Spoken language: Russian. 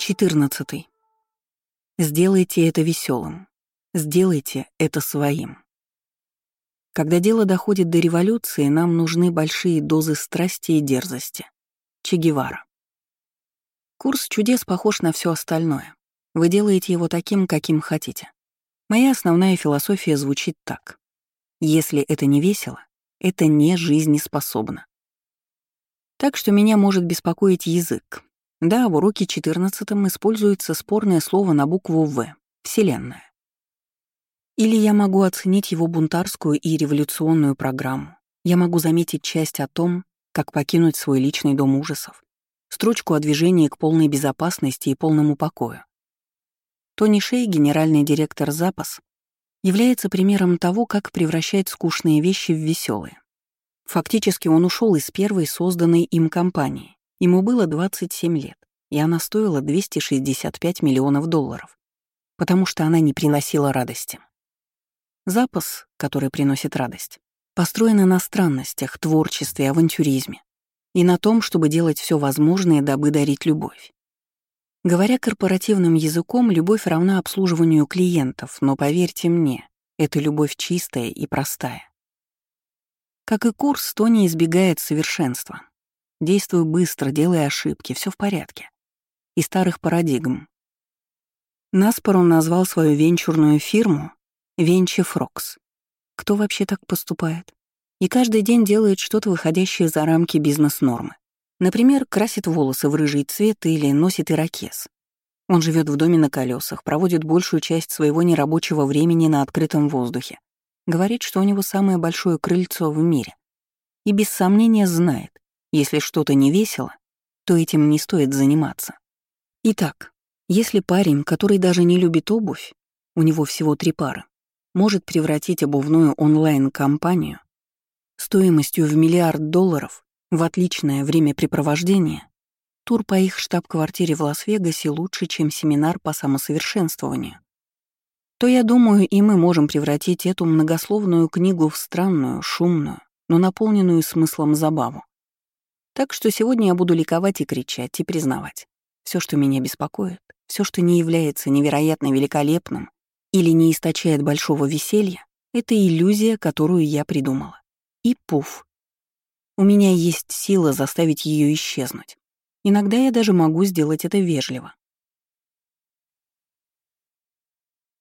14. Сделайте это веселым. Сделайте это своим. Когда дело доходит до революции, нам нужны большие дозы страсти и дерзости. Че Гевара. Курс чудес похож на все остальное. Вы делаете его таким, каким хотите. Моя основная философия звучит так. Если это не весело, это не жизнеспособно. Так что меня может беспокоить язык. Да, в уроке 14 используется спорное слово на букву «В» — «Вселенная». Или я могу оценить его бунтарскую и революционную программу. Я могу заметить часть о том, как покинуть свой личный дом ужасов, строчку о движении к полной безопасности и полному покою. Тони Шей, генеральный директор Zappos, является примером того, как превращать скучные вещи в веселые. Фактически он ушел из первой созданной им компании. Ему было 27 лет, и она стоила $265 миллионов, потому что она не приносила радости. Zappos, который приносит радость, построена на странностях, творчестве, авантюризме и на том, чтобы делать все возможное, дабы дарить любовь. Говоря корпоративным языком, любовь равна обслуживанию клиентов, но поверьте мне, это любовь чистая и простая. Как и курс, Тони избегает совершенства. Действуй быстро, делай ошибки, все в порядке. И старых парадигм. Наспор он назвал свою венчурную фирму Venture-Frogs. Кто вообще так поступает? И каждый день делает что-то, выходящее за рамки бизнес-нормы. Например, красит волосы в рыжий цвет или носит ирокез. Он живет в доме на колесах, проводит большую часть своего нерабочего времени на открытом воздухе. Говорит, что у него самое большое крыльцо в мире. И без сомнения знает, если что-то не весело, то этим не стоит заниматься. Итак, если парень, который даже не любит обувь, у него всего 3 пары, может превратить обувную онлайн-компанию стоимостью в $1 миллиард в отличное времяпрепровождение, тур по их штаб-квартире в Лас-Вегасе лучше, чем семинар по самосовершенствованию, то, я думаю, и мы можем превратить эту многословную книгу в странную, шумную, но наполненную смыслом забаву. Так что сегодня я буду ликовать и кричать, и признавать. Все, что меня беспокоит, все, что не является невероятно великолепным или не источает большого веселья, это иллюзия, которую я придумала. И пуф. У меня есть сила заставить ее исчезнуть. Иногда я даже могу сделать это вежливо.